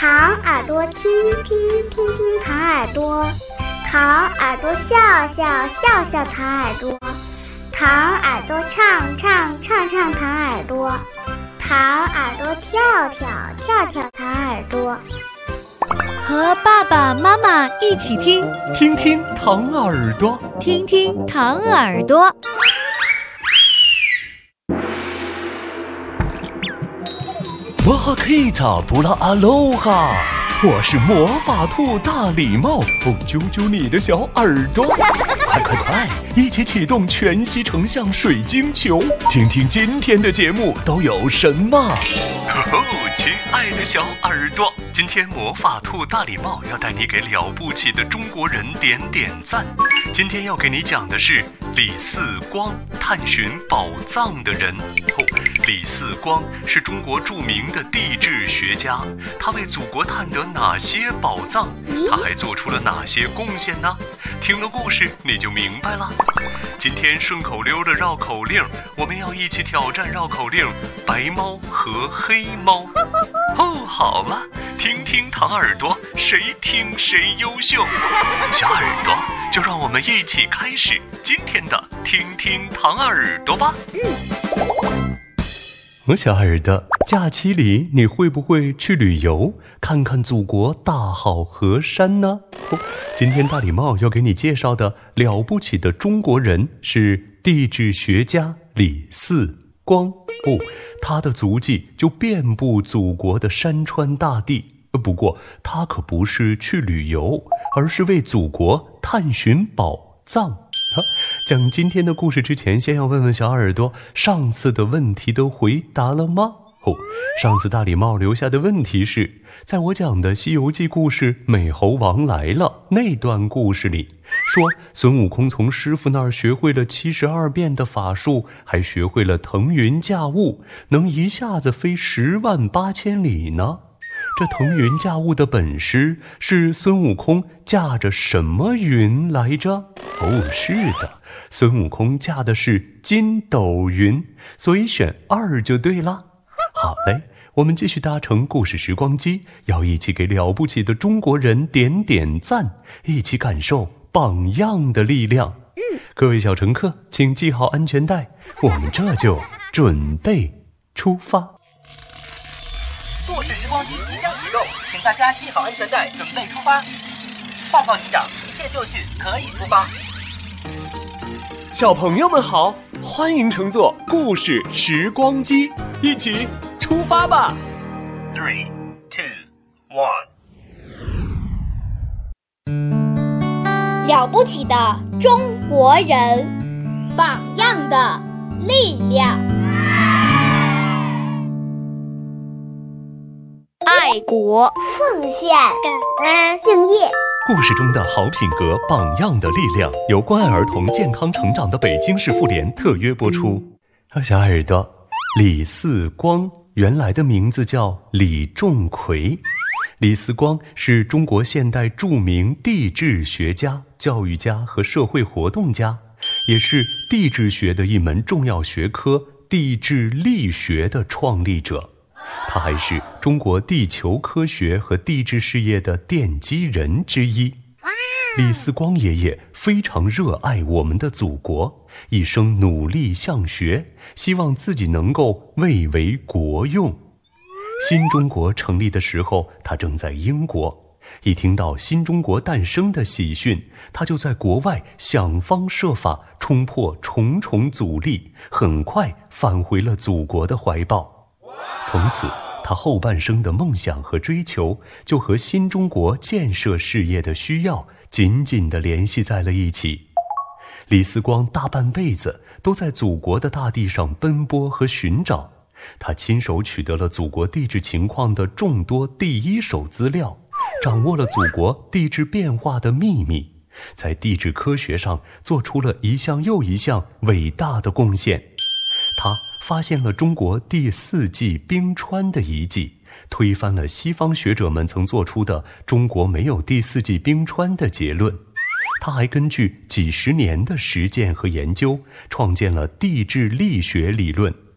糖耳朵听听听听糖耳朵，糖耳朵笑笑笑笑糖耳朵，糖耳朵唱唱唱唱糖耳朵，糖耳朵跳跳跳跳糖耳朵。 和爸爸妈妈一起听， 听听糖耳朵， 听听糖耳朵。 哇哈克塔布拉阿罗哈，我是魔法兔大礼帽，揪揪你的小耳朵，快，一起启动全息成像水晶球，听听今天的节目都有什么。亲爱的小耳朵，今天魔法兔大礼帽要带你给了不起的中国人点点赞。今天要给你讲的是李四光，探寻宝藏的人。李四光是中国著名的地质学家，他为祖国探得哪些宝藏？他还做出了哪些贡献呢？听了故事你就明白了。今天顺口溜的绕口令，我们要一起挑战绕口令白猫和黑猫。好了，听听糖耳朵，谁听谁优秀。小耳朵，就让我们一起开始今天的听听糖耳朵吧。小耳朵，假期里你会不会去旅游，看看祖国大好河山呢？今天大礼帽要给你介绍的了不起的中国人是地质学家李四光。他的足迹就遍布祖国的山川大地。不过他可不是去旅游，而是为祖国探寻宝藏。讲今天的故事之前，先要问问小耳朵，上次的问题都回答了吗？上次大礼帽留下的问题是，在我讲的《西游记》故事美猴王来了那段故事里，说孙悟空从师傅那儿学会了72变的法术，还学会了腾云驾雾，能一下子飞108000里呢。这腾云驾雾的本事是孙悟空驾着什么云来着？是的，孙悟空驾的是筋斗云，所以选2就对了。好嘞，我们继续搭乘故事时光机，要一起给了不起的中国人点点赞，一起感受榜样的力量。各位小乘客，请系好安全带，我们这就准备出发。 故事时光机即将启动，请大家系好安全带，准备出发。报告机长，一切就绪，可以出发。 小朋友们好，欢迎乘坐故事时光机，一起出发吧。 3、2、1。 了不起的中国人，榜样的力量。爱国、奉献、感恩、敬业。 故事中的好品格、榜样的力量，由关爱儿童健康成长的北京市妇联特约播出。小耳朵，李四光原来的名字叫李仲奎。李四光是中国现代著名地质学家、教育家和社会活动家，也是地质学的一门重要学科地质力学的创立者。他还是中国地球科学和地质事业的奠基人之一。李四光爷爷非常热爱我们的祖国，一生努力向学，希望自己能够蔚为国用。新中国成立的时候，他正在英国，一听到新中国诞生的喜讯，他就在国外想方设法冲破重重阻力，很快返回了祖国的怀抱。从此他后半生的梦想和追求就和新中国建设事业的需要紧紧地联系在了一起。李四光大半辈子都在祖国的大地上奔波和寻找，他亲手取得了祖国地质情况的众多第一手资料，掌握了祖国地质变化的秘密，在地质科学上做出了一项又一项伟大的贡献。他发现了中国第4纪冰川的遗迹，推翻了西方学者们曾做出的中国没有第4纪冰川的结论。他还根据几十年的实践和研究，创建了地质力学理论，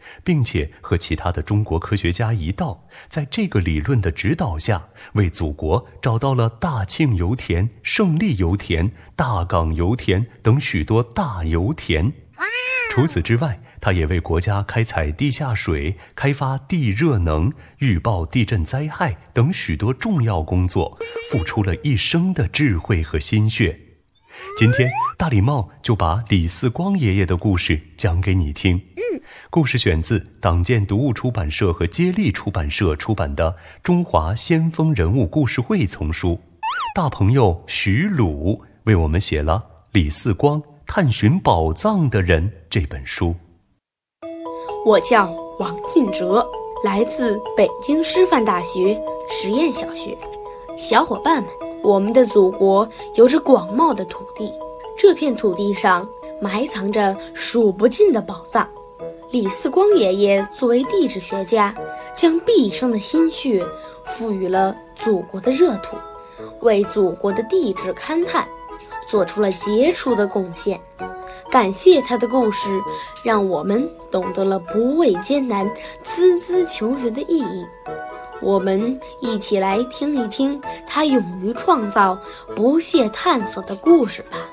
并且和其他的中国科学家一道，在这个理论的指导下，为祖国找到了大庆油田、胜利油田、大港油田等许多大油田。除此之外，他也为国家开采地下水、开发地热能、预报地震灾害等许多重要工作，付出了一生的智慧和心血。今天大礼帽就把李四光爷爷的故事讲给你听。故事选自党建读物出版社和接力出版社出版的《中华先锋人物故事会》丛书。大朋友徐鲁为我们写了《李四光探寻宝藏的人》这本书。 我叫王进哲，来自北京师范大学实验小学。小伙伴们，我们的祖国有着广袤的土地，这片土地上埋藏着数不尽的宝藏。李四光爷爷作为地质学家，将毕生的心血赋予了祖国的热土，为祖国的地质勘探做出了杰出的贡献。感谢他的故事，让我们懂得了不畏艰难、孜孜求学的意义。我们一起来听一听他勇于创造、不懈探索的故事吧。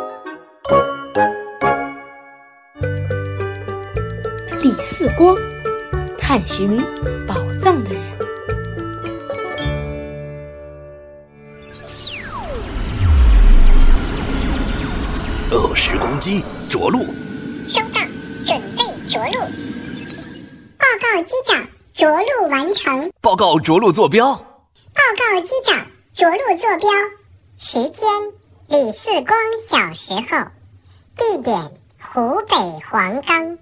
李四光，探寻宝藏的人。 10公斤，着陆。 收到，准备着陆。报告机长，着陆完成。 报告着陆坐标。 报告机长，着陆坐标。时间：李四光小时候。地点：湖北黄冈。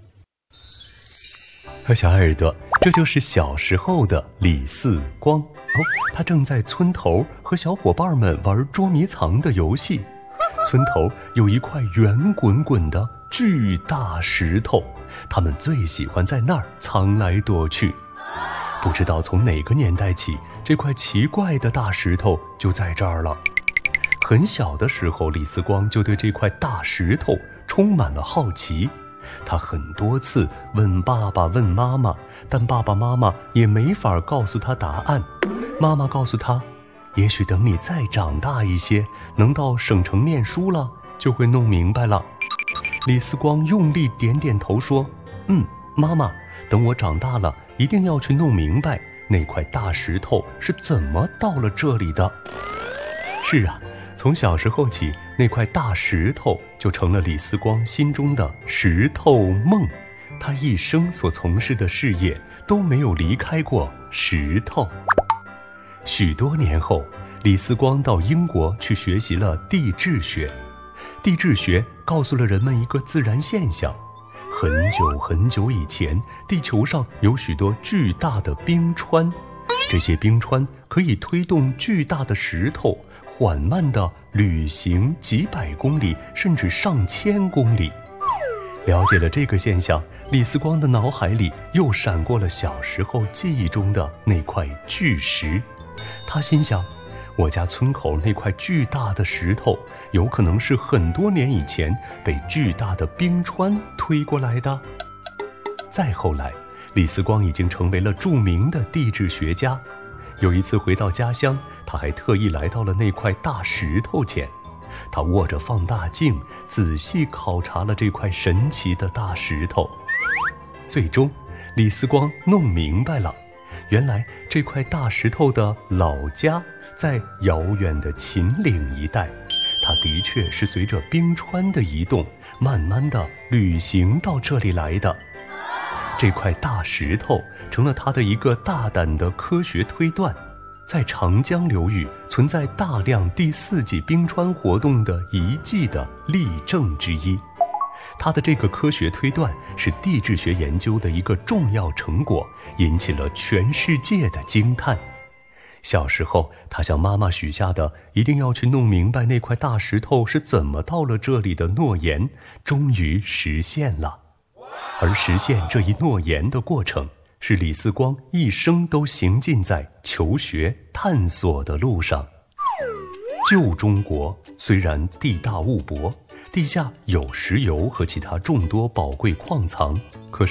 小耳朵，这就是小时候的李四光他正在村头和小伙伴们玩捉迷藏的游戏。村头有一块圆滚滚的巨大石头，他们最喜欢在那儿藏来躲去。不知道从哪个年代起，这块奇怪的大石头就在这儿了。很小的时候，李四光就对这块大石头充满了好奇。他很多次问爸爸问妈妈，但爸爸妈妈也没法告诉他答案。妈妈告诉他，也许等你再长大一些，能到省城念书了，就会弄明白了。李四光用力点点头说，妈妈，等我长大了，一定要去弄明白那块大石头是怎么到了这里的。是啊，从小时候起，那块大石头就成了李四光心中的石头梦。他一生所从事的事业都没有离开过石头。许多年后，李四光到英国去学习了地质学。地质学告诉了人们一个自然现象：很久很久以前，地球上有许多巨大的冰川，这些冰川可以推动巨大的石头缓慢地旅行几百公里，甚至上千公里。了解了这个现象，李四光的脑海里又闪过了小时候记忆中的那块巨石。他心想，我家村口那块巨大的石头，有可能是很多年以前被巨大的冰川推过来的。再后来，李四光已经成为了著名的地质学家。有一次回到家乡，他还特意来到了那块大石头前。他握着放大镜，仔细考察了这块神奇的大石头。最终，李四光弄明白了，原来这块大石头的老家在遥远的秦岭一带，它的确是随着冰川的移动，慢慢地旅行到这里来的。这块大石头成了他的一个大胆的科学推断，在长江流域存在大量第4纪冰川活动的遗迹的例证之一。他的这个科学推断是地质学研究的一个重要成果，引起了全世界的惊叹。小时候，他向妈妈许下的一定要去弄明白那块大石头是怎么到了这里的诺言，终于实现了。而实现这一诺言的过程，是李四光一生都行进在求学探索的路上。旧中国虽然地大物博，地下有石油和其他众多宝贵矿藏，可是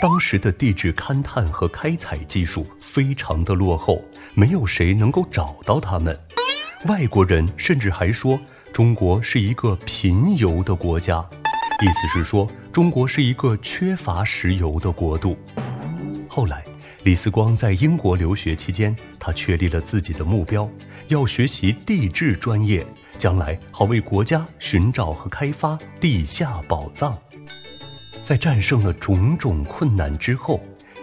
当时的地质勘探和开采技术非常的落后，没有谁能够找到他们。外国人甚至还说中国是一个贫油的国家，意思是说中国是一个缺乏石油的国度。后来李四光在英国留学期间，他确立了自己的目标，要学习地质专业，将来好为国家寻找和开发地下宝藏。在战胜了种种困难之后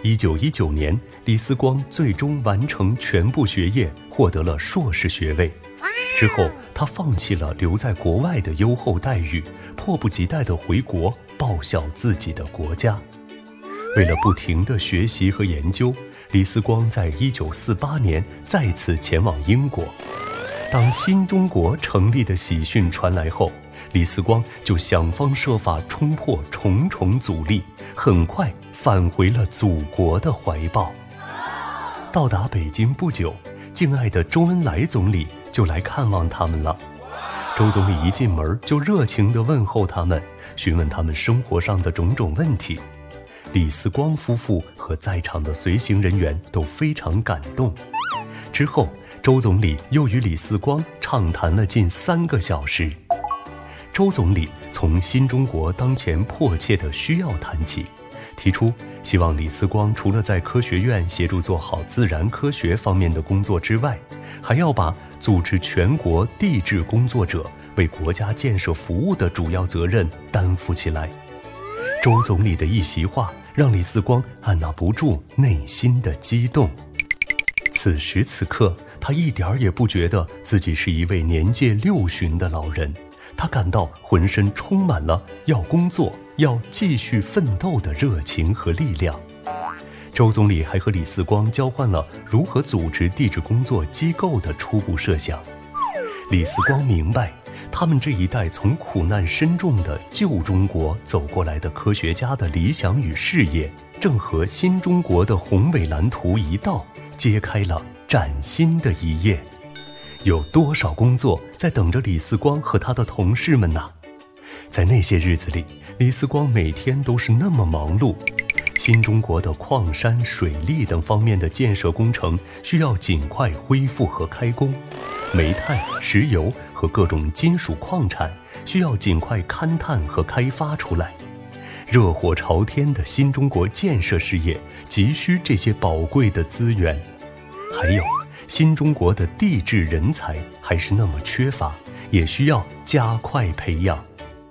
，1919年，李四光最终完成全部学业，获得了硕士学位。之后，他放弃了留在国外的优厚待遇，迫不及待地回国报效自己的国家。为了不停地学习和研究，李四光在1948年再次前往英国。当新中国成立的喜讯传来后，李四光就想方设法冲破重重阻力，很快返回了祖国的怀抱。到达北京不久，敬爱的周恩来总理就来看望他们了。周总理一进门就热情地问候他们，询问他们生活上的种种问题。李四光夫妇和在场的随行人员都非常感动。之后，周总理又与李四光畅谈了近3个小时。周总理从新中国当前迫切的需要谈起，提出希望李四光除了在科学院协助做好自然科学方面的工作之外，还要把组织全国地质工作者为国家建设服务的主要责任担负起来。周总理的一席话让李四光按捺不住内心的激动。此时此刻，他一点也不觉得自己是一位年届60的老人，他感到浑身充满了要工作、要继续奋斗的热情和力量。周总理还和李四光交换了如何组织地质工作机构的初步设想。李四光明白，他们这一代从苦难深重的旧中国走过来的科学家的理想与事业，正和新中国的宏伟蓝图一道，揭开了崭新的一页。有多少工作在等着李四光和他的同事们呢？在那些日子里，李四光每天都是那么忙碌。新中国的矿山、水利等方面的建设工程需要尽快恢复和开工，煤炭、石油和各种金属矿产需要尽快勘探和开发出来。热火朝天的新中国建设事业急需这些宝贵的资源。还有，新中国的地质人才还是那么缺乏，也需要加快培养。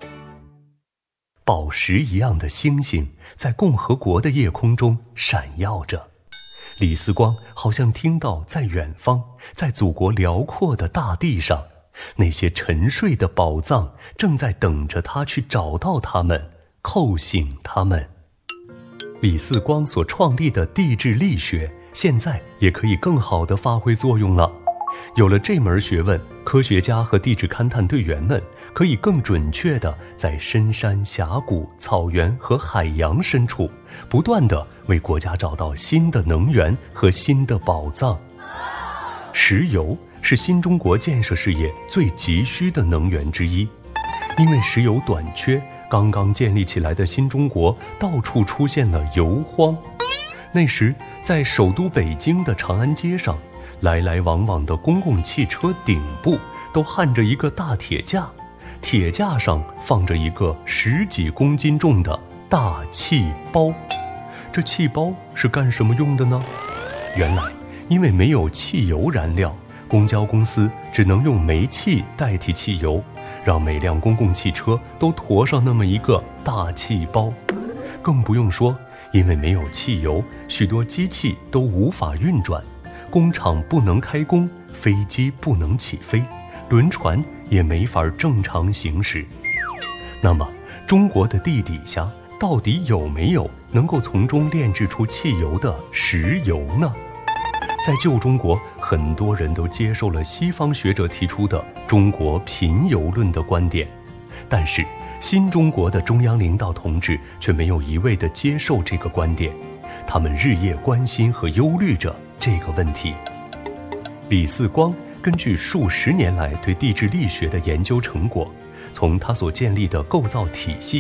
宝石一样的星星在共和国的夜空中闪耀着，李四光好像听到在远方，在祖国辽阔的大地上，那些沉睡的宝藏正在等着他去找到它们，叩醒他们。李四光所创立的地质力学现在也可以更好地发挥作用了。有了这门学问，科学家和地质勘探队员们可以更准确地在深山峡谷、草原和海洋深处，不断地为国家找到新的能源和新的宝藏。石油是新中国建设事业最急需的能源之一，因为石油短缺，刚刚建立起来的新中国到处出现了油荒。那时，在首都北京的长安街上，来来往往的公共汽车顶部都焊着一个大铁架，铁架上放着一个10几公斤重的大气包。这气包是干什么用的呢？原来，因为没有汽油燃料，公交公司只能用煤气代替汽油，让每辆公共汽车都驮上那么一个大气包。更不用说，因为没有汽油，许多机器都无法运转，工厂不能开工，飞机不能起飞，轮船也没法正常行驶。那么，中国的地底下到底有没有能够从中炼制出汽油的石油呢？在旧中国，很多人都接受了西方学者提出的中国贫油论的观点，但是新中国的中央领导同志却没有一味地接受这个观点，他们日夜关心和忧虑着这个问题。李四光根据数十年来对地质力学的研究成果，从他所建立的构造体系，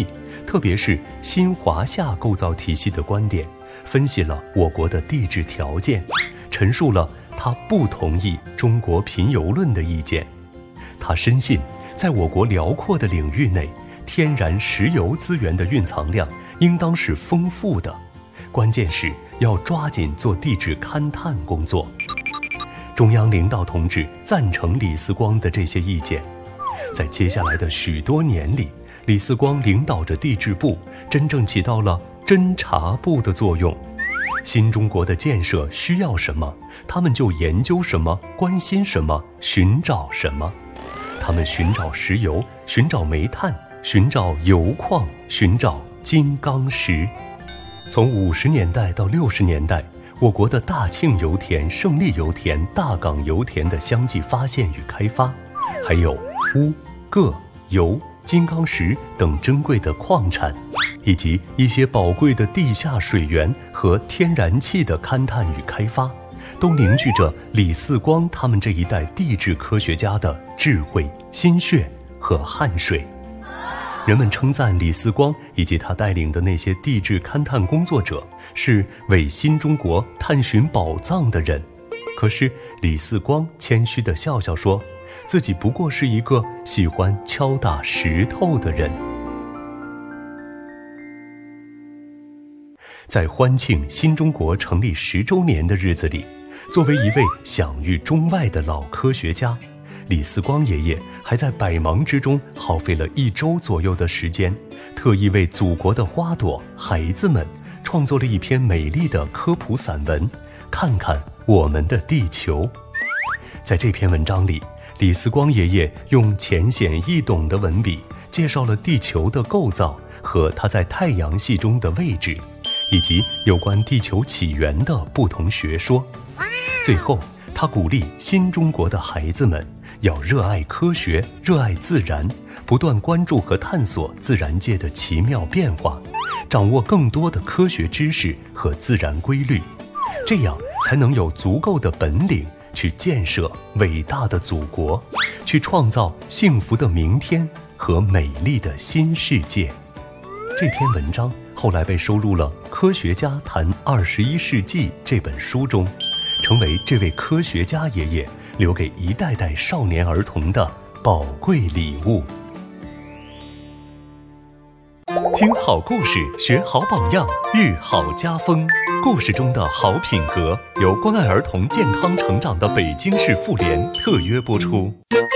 特别是新华夏构造体系的观点，分析了我国的地质条件，陈述了他不同意中国贫油论的意见。他深信，在我国辽阔的领域内，天然石油资源的蕴藏量应当是丰富的，关键是要抓紧做地质勘探工作。中央领导同志赞成李四光的这些意见。在接下来的许多年里，李四光领导着地质部，真正起到了侦察部的作用。新中国的建设需要什么，他们就研究什么，关心什么，寻找什么。他们寻找石油，寻找煤炭，寻找油矿，寻找金刚石。从50年代到60年代，我国的大庆油田、胜利油田、大港油田的相继发现与开发，还有钨、铬、铀、金刚石等珍贵的矿产，以及一些宝贵的地下水源和天然气的勘探与开发，都凝聚着李四光他们这一代地质科学家的智慧、心血和汗水。人们称赞李四光以及他带领的那些地质勘探工作者是为新中国探寻宝藏的人，可是李四光谦虚地笑笑说，自己不过是一个喜欢敲打石头的人。在欢庆新中国成立10周年的日子里，作为一位享誉中外的老科学家，李四光爷爷还在百忙之中耗费了1周左右的时间，特意为祖国的花朵、孩子们创作了一篇美丽的科普散文，看看我们的地球。在这篇文章里，李四光爷爷用浅显易懂的文笔介绍了地球的构造和它在太阳系中的位置，以及有关地球起源的不同学说。最后，他鼓励新中国的孩子们要热爱科学，热爱自然，不断关注和探索自然界的奇妙变化，掌握更多的科学知识和自然规律，这样才能有足够的本领去建设伟大的祖国，去创造幸福的明天和美丽的新世界。这篇文章后来被收入了《科学家谈21世纪》这本书中，成为这位科学家爷爷留给一代代少年儿童的宝贵礼物。听好故事，学好榜样，育好家风。故事中的好品格由关爱儿童健康成长的北京市妇联特约播出。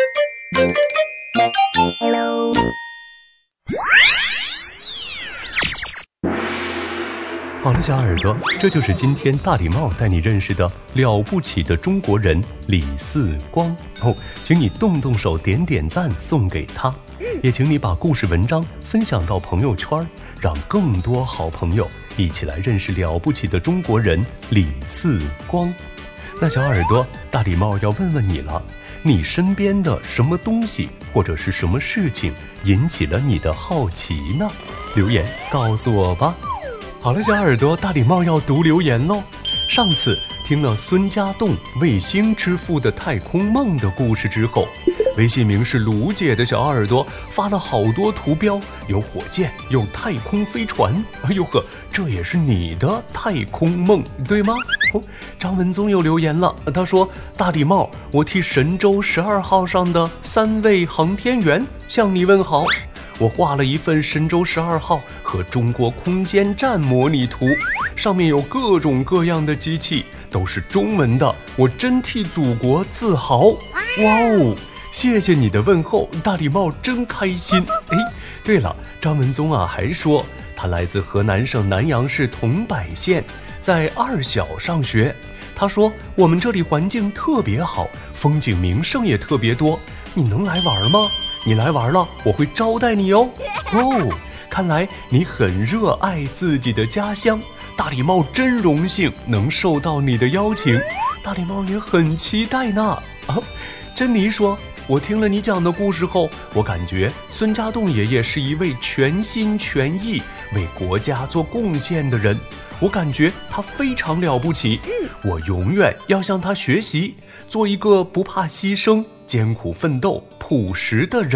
好了，小耳朵，这就是今天大礼帽带你认识的了不起的中国人李四光哦，请你动动手点点赞送给他，也请你把故事文章分享到朋友圈，让更多好朋友一起来认识了不起的中国人李四光。那小耳朵，大礼帽要问问你了，你身边的什么东西或者是什么事情引起了你的好奇呢？留言告诉我吧。好了，小耳朵，大礼帽要读留言喽。上次听了孙家栋卫星之父的太空梦的故事之后，微信名是卢姐的小耳朵发了好多图标，有火箭，有太空飞船。哎呦呵，这也是你的太空梦，对吗？张文宗又留言了，他说，大礼帽，我替神舟12号上的3位航天员向你问好。我画了一份神舟12号和中国空间站模拟图，上面有各种各样的机器，都是中文的，我真替祖国自豪。哇哦，谢谢你的问候，大礼帽真开心。哎，对了，张文宗啊还说他来自河南省南阳市桐柏县，在2小上学。他说我们这里环境特别好，风景名胜也特别多，你能来玩吗？你来玩了，我会招待你哦。哦，看来你很热爱自己的家乡，大礼帽真荣幸能受到你的邀请，大礼帽也很期待呢。啊，珍妮说，我听了你讲的故事后，我感觉孙家栋爷爷是一位全心全意为国家做贡献的人，我感觉他非常了不起，我永远要向他学习，做一个不怕牺牲、艰苦奋斗、朴实的人。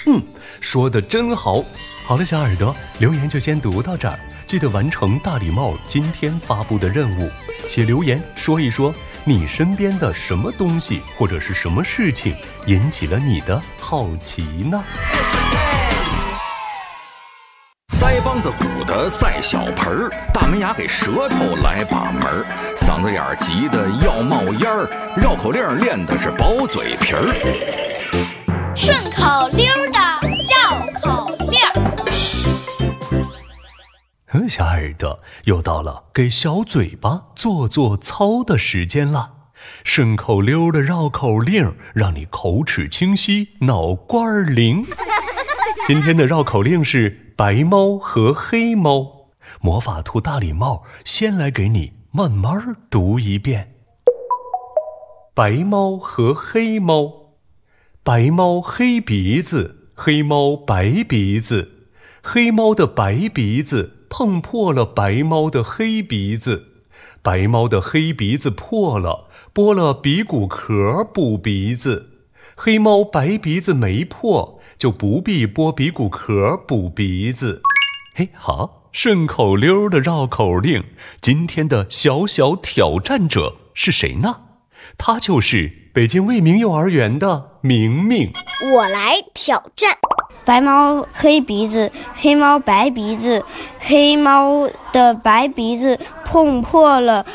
说得真好。好了，小耳朵，留言就先读到这儿，记得完成大礼帽今天发布的任务，写留言说一说你身边的什么东西或者是什么事情引起了你的好奇呢？ 腮帮子鼓的赛小盆儿，大门牙给舌头来把门儿，嗓子眼儿急得要冒烟儿，绕口令练的是薄嘴皮儿。 顺口溜的绕口令。 小耳朵，又到了给小嘴巴做做操的时间了。顺口溜的绕口令，让你口齿清晰，脑瓜灵。今天的绕口令是白猫和黑猫。魔法兔大礼帽先来给你慢慢读一遍。白猫和黑猫。白猫黑鼻子，黑猫白鼻子，黑猫的白鼻子碰破了白猫的黑鼻子，白猫的黑鼻子破了，剥了鼻骨壳补鼻子，黑猫白鼻子没破，就不必剥鼻骨壳补鼻子。嘿，好，顺口溜的绕口令，今天的小小挑战者是谁呢？他就是北京卫明幼儿园的明明。 我来挑战。 白猫黑鼻子，黑猫白鼻子，黑猫的白鼻子碰破了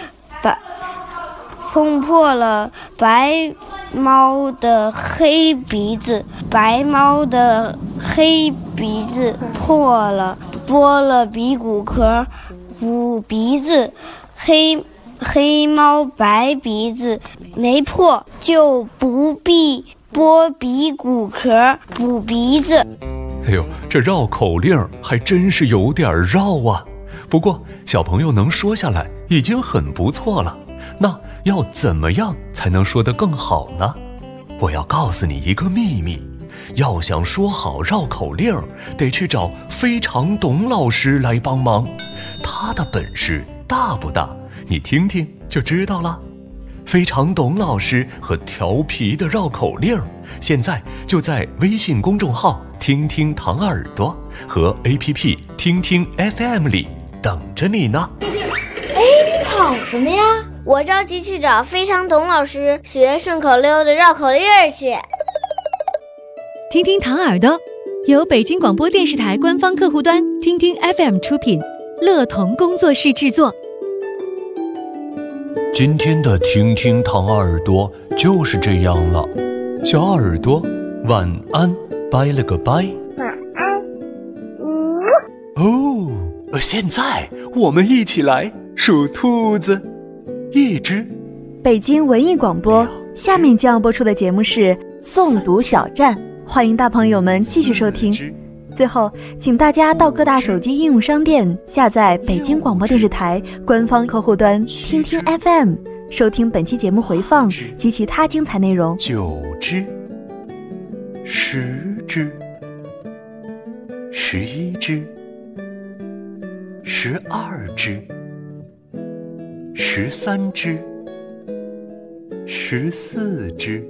白猫的黑鼻子，白猫的黑鼻子破了，剥了鼻骨壳补鼻子，黑猫白鼻子没破，就不必剥鼻骨壳补鼻子。 哎呦，这绕口令还真是有点绕啊。不过小朋友能说下来已经很不错了。那要怎么样才能说得更好呢？我要告诉你一个秘密，要想说好绕口令，得去找非常董老师来帮忙。他的本事大不大？你听听就知道了。非常董老师和调皮的绕口令，现在就在微信公众号听听糖耳朵和 APP 听听 FM 里等着你呢。 你跑什么呀？ 我着急去找非常董老师学顺口溜的绕口令去。 听听糖耳朵由北京广播电视台官方客户端听听 FM 出品，乐童工作室制作。 今天的听听糖耳朵就是这样了，小耳朵晚安，拜了个拜。 晚安。 现在我们一起来数兔子，一只。 北京文艺广播，下面将要播出的节目是诵读小站，欢迎大朋友们继续收听。最后，请大家到各大手机应用商店下载北京广播电视台官方客户端听听 FM， 收听本期节目回放及其他精彩内容。 9只10只11只12只13只14只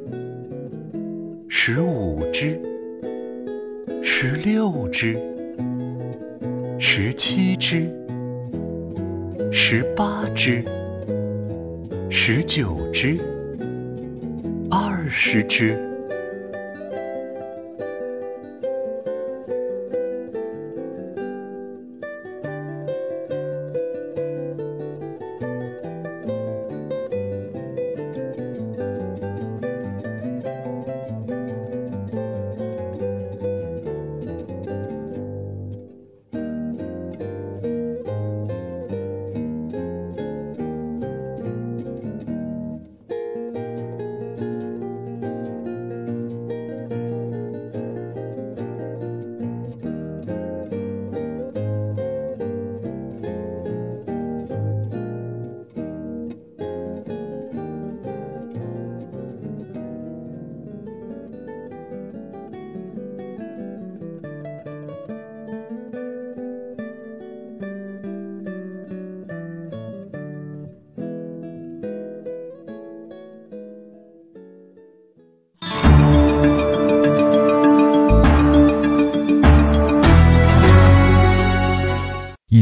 15只16只17只18只19只20只。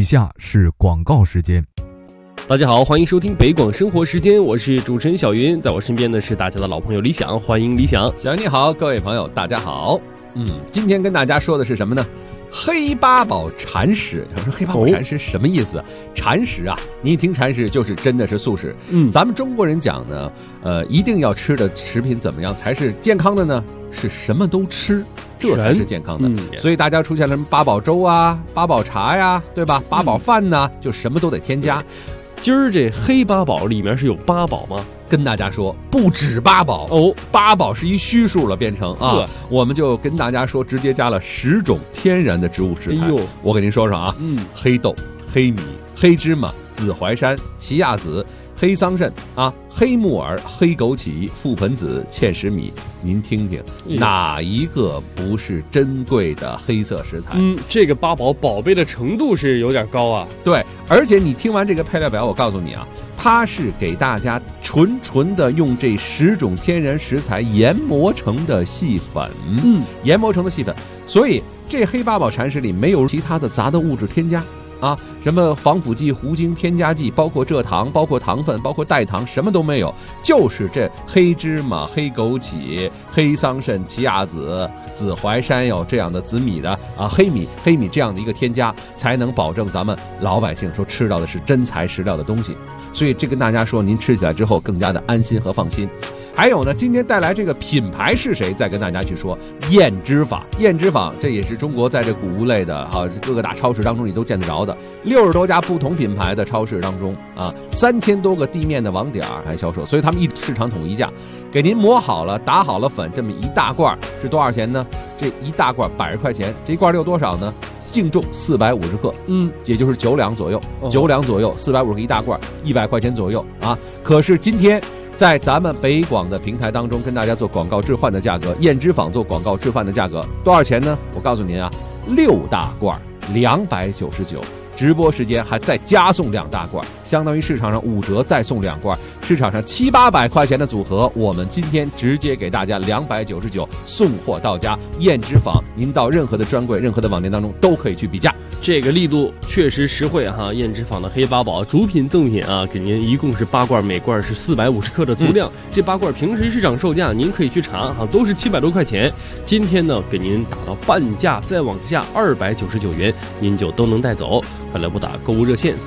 下是广告时间。 大家好，欢迎收听北广生活时间，我是主持人小云，在我身边呢是大家的老朋友李想，欢迎李想。 小云你好，各位朋友大家好。今天跟大家说的是什么呢？黑八宝禅食。我说黑八宝禅食什么意思？禅食啊，你一听禅食就是真的是素食。咱们中国人讲呢，一定要吃的食品怎么样才是健康的呢？是什么都吃，这才是健康的。所以大家出现了什么八宝粥啊、八宝茶呀，对吧？八宝饭呐，就什么都得添加。 今儿这黑八宝里面是有八宝吗？ 跟大家说不止八宝哦，八宝是一虚数了，变成啊，我们就跟大家说，直接加了10种天然的植物食材。我给您说说啊，黑豆、黑米、黑芝麻、紫淮山、奇亚籽、黑桑葚啊，黑木耳、黑枸杞、覆盆子、芡实米，您听听哪一个不是珍贵的黑色食材？ 这个八宝宝贝的程度是有点高啊。 对，而且你听完这个配料表，我告诉你啊，它是给大家纯的用这10种天然食材研磨成的细粉，研磨成的细粉，所以这黑八宝禅食里没有其他的杂的物质添加。啊，什么防腐剂、糊精、添加剂，包括蔗糖、包括糖分、包括代糖，什么都没有，就是这黑芝麻、黑枸杞、黑桑葚、奇亚籽、紫淮山有这样的紫米的啊，黑米这样的一个添加，才能保证咱们老百姓说吃到的是真材实料的东西。所以这跟大家说，您吃起来之后更加的安心和放心。还有呢，今天带来这个品牌是谁？再跟大家去说燕之坊。燕之坊这也是中国在这谷物类的各个大超市当中你都见得着的，60多家不同品牌的超市当中啊，3000多个地面的网点来销售，所以他们一市场统一价，给您磨好了、打好了粉，这么一大罐是多少钱呢？这一大罐80块钱，这一罐有多少呢？净重450克，也就是9两左右，9两左右，450克一大罐，100块钱左右啊。可是今天在咱们北广的平台当中跟大家做广告置换的价格，燕之坊做广告置换的价格多少钱呢？我告诉您啊，6大罐299，直播时间还再加送2大罐，相当于市场上5折再送2罐，市场上700-800块钱的组合，我们今天直接给大家299，送货到家。燕之坊，您到任何的专柜、任何的网店当中都可以去比价。 这个力度确实实惠哈！燕之坊的黑八宝主品赠品啊，给您一共是8罐，每罐是450克的足量。这8罐平时市场售价您可以去查哈，都是700多块钱。今天呢，给您打到半价，再往下299元，您就都能带走。快来拨打购物热线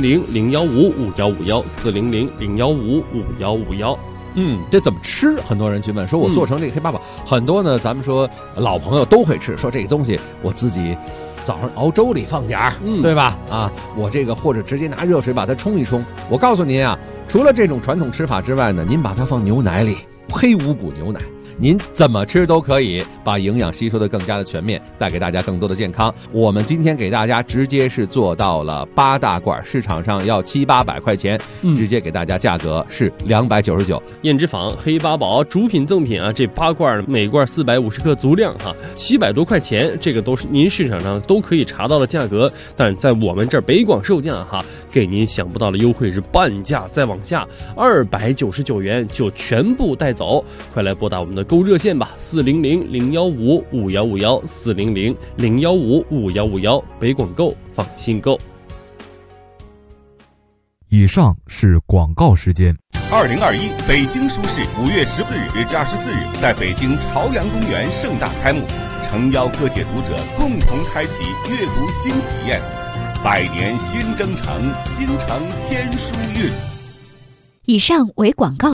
400-015-5151，400-015-5151。 这怎么吃？很多人去问，说我做成这个黑八宝，很多呢，咱们说老朋友都会吃，说这个东西我自己早上熬粥里放点儿，对吧？啊，我这个或者直接拿热水把它冲一冲。我告诉您啊，除了这种传统吃法之外呢，您把它放牛奶里，黑五谷牛奶，您怎么吃都可以，把营养吸收的更加的全面，带给大家更多的健康。我们今天给大家直接是做到了8大罐，市场上要700-800块钱，直接给大家价格是299。 燕之坊黑八宝主品赠品啊，这8罐每罐450克足量哈，700多块钱，这个都是您市场上都可以查到的价格，但是在我们这儿北广售价哈，给您想不到的优惠是半价，再往下299元就全部带走。快来拨打我们的购物热线吧，400-015-5151，400-015-5151，北广购，放心购。 以上是广告时间。 2021北京书市5月14日至24日在北京朝阳公园盛大开幕，诚邀各界读者共同开启阅读新体验。百年新征程，京城天书韵。 以上为广告。